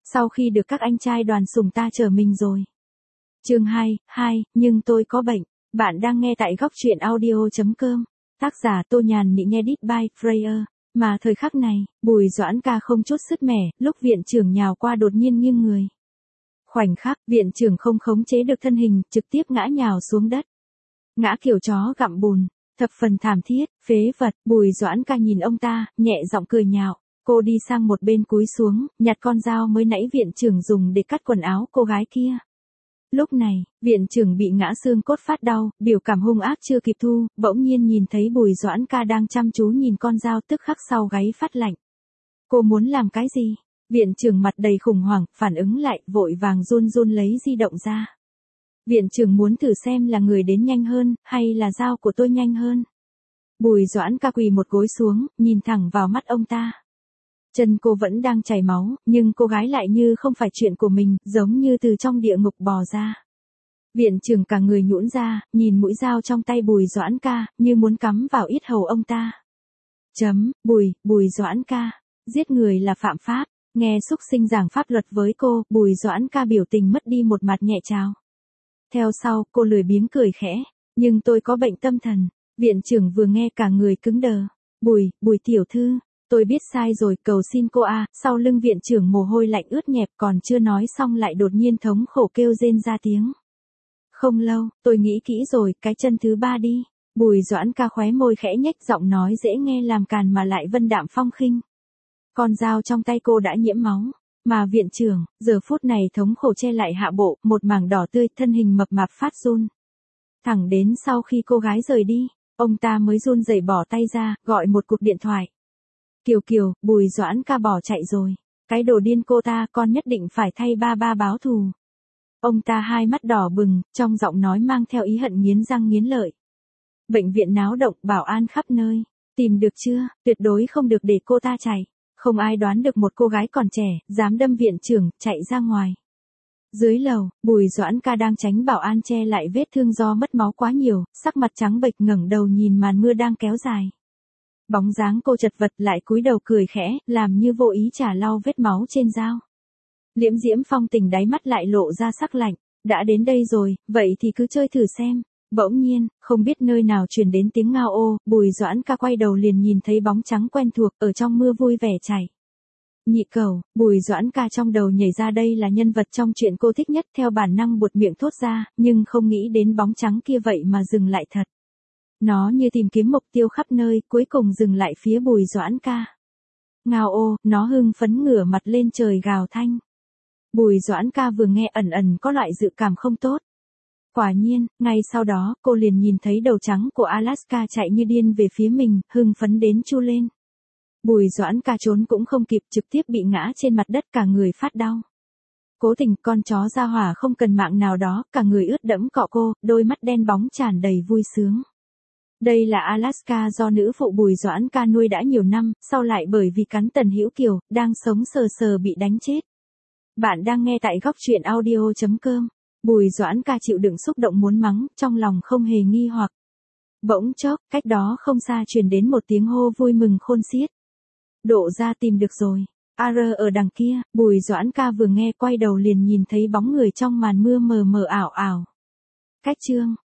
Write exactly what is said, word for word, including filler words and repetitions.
Sau khi được các anh trai đoàn sủng ta chở mình rồi. Chương hai, hai, nhưng tôi có bệnh. Bạn đang nghe tại góc truyện audio chấm com. Tác giả Tô Nhàn Nị, nghe đít by Freya. Mà thời khắc này, Bùi Doãn Ca không chút sứt mẻ, lúc viện trưởng nhào qua đột nhiên nghiêng người. Khoảnh khắc, viện trưởng không khống chế được thân hình, trực tiếp ngã nhào xuống đất. Ngã kiểu chó gặm bùn, thập phần thảm thiết, phế vật. Bùi Doãn Ca nhìn ông ta, nhẹ giọng cười nhạo. Cô đi sang một bên cúi xuống, nhặt con dao mới nãy viện trưởng dùng để cắt quần áo cô gái kia. Lúc này, viện trưởng bị ngã xương cốt phát đau, biểu cảm hung ác chưa kịp thu, bỗng nhiên nhìn thấy Bùi Doãn Ca đang chăm chú nhìn con dao, tức khắc sau gáy phát lạnh. Cô muốn làm cái gì? Viện trưởng mặt đầy khủng hoảng, phản ứng lại, vội vàng run run lấy di động ra. Viện trưởng muốn thử xem là người đến nhanh hơn, hay là dao của tôi nhanh hơn. Bùi Doãn Ca quỳ một gối xuống, nhìn thẳng vào mắt ông ta. Chân cô vẫn đang chảy máu, nhưng cô gái lại như không phải chuyện của mình, giống như từ trong địa ngục bò ra. Viện trưởng cả người nhũn ra, nhìn mũi dao trong tay Bùi Doãn Ca, như muốn cắm vào yết hầu ông ta. Chấm, Bùi, Bùi Doãn Ca, giết người là phạm pháp. Nghe xúc sinh giảng pháp luật với cô, Bùi Doãn Ca biểu tình mất đi một mặt nhẹ chào. Theo sau, cô lười biếng cười khẽ, nhưng tôi có bệnh tâm thần. Viện trưởng vừa nghe cả người cứng đờ. Bùi, Bùi tiểu thư. Tôi biết sai rồi, cầu xin cô a. Sau lưng viện trưởng mồ hôi lạnh ướt nhẹp, còn chưa nói xong lại đột nhiên thống khổ kêu rên ra tiếng. Không lâu, tôi nghĩ kỹ rồi, cái chân thứ ba đi. Bùi Doãn Ca khóe môi khẽ nhếch, giọng nói dễ nghe làm càn mà lại vân đạm phong khinh. Con dao trong tay cô đã nhiễm máu, mà viện trưởng, giờ phút này thống khổ che lại hạ bộ, một mảng đỏ tươi, thân hình mập mạp phát run. Thẳng đến sau khi cô gái rời đi, ông ta mới run rẩy bỏ tay ra, gọi một cuộc điện thoại. Kiều Kiều, Bùi Doãn Ca bỏ chạy rồi. Cái đồ điên cô ta, con nhất định phải thay ba ba báo thù. Ông ta hai mắt đỏ bừng, trong giọng nói mang theo ý hận nghiến răng nghiến lợi. Bệnh viện náo động, bảo an khắp nơi. Tìm được chưa? Tuyệt đối không được để cô ta chạy. Không ai đoán được một cô gái còn trẻ, dám đâm viện trưởng, chạy ra ngoài. Dưới lầu, Bùi Doãn Ca đang tránh bảo an che lại vết thương do mất máu quá nhiều, sắc mặt trắng bệch ngẩng đầu nhìn màn mưa đang kéo dài. Bóng dáng cô chật vật lại cúi đầu cười khẽ, làm như vô ý chả lau vết máu trên dao. Liễm diễm phong tình đáy mắt lại lộ ra sắc lạnh. Đã đến đây rồi, vậy thì cứ chơi thử xem. Bỗng nhiên, không biết nơi nào truyền đến tiếng ngao ô, Bùi Doãn Ca quay đầu liền nhìn thấy bóng trắng quen thuộc ở trong mưa vui vẻ chảy. Nhị cầu, Bùi Doãn Ca trong đầu nhảy ra đây là nhân vật trong chuyện cô thích nhất, theo bản năng buột miệng thốt ra, nhưng không nghĩ đến bóng trắng kia vậy mà dừng lại thật. Nó như tìm kiếm mục tiêu khắp nơi, cuối cùng dừng lại phía Bùi Doãn Ca. Ngao ô, nó hưng phấn ngửa mặt lên trời gào thanh. Bùi Doãn Ca vừa nghe ẩn ẩn có loại dự cảm không tốt. Quả nhiên, ngay sau đó, cô liền nhìn thấy đầu trắng của Alaska chạy như điên về phía mình, hưng phấn đến chu lên. Bùi Doãn Ca trốn cũng không kịp, trực tiếp bị ngã trên mặt đất, cả người phát đau. Cố tình con chó ra hỏa không cần mạng nào đó, cả người ướt đẫm cọ cô, đôi mắt đen bóng tràn đầy vui sướng. Đây là Alaska do nữ phụ Bùi Doãn Ca nuôi đã nhiều năm, sau lại bởi vì cắn Tần Hữu Kiều, đang sống sờ sờ bị đánh chết. Bạn đang nghe tại góc truyện audio chấm com. Bùi Doãn Ca chịu đựng xúc động muốn mắng, trong lòng không hề nghi hoặc. Bỗng chốc, cách đó không xa truyền đến một tiếng hô vui mừng khôn xiết. Độ ra tìm được rồi. A rơ ở đằng kia, Bùi Doãn Ca vừa nghe quay đầu liền nhìn thấy bóng người trong màn mưa mờ mờ ảo ảo. Cách chương,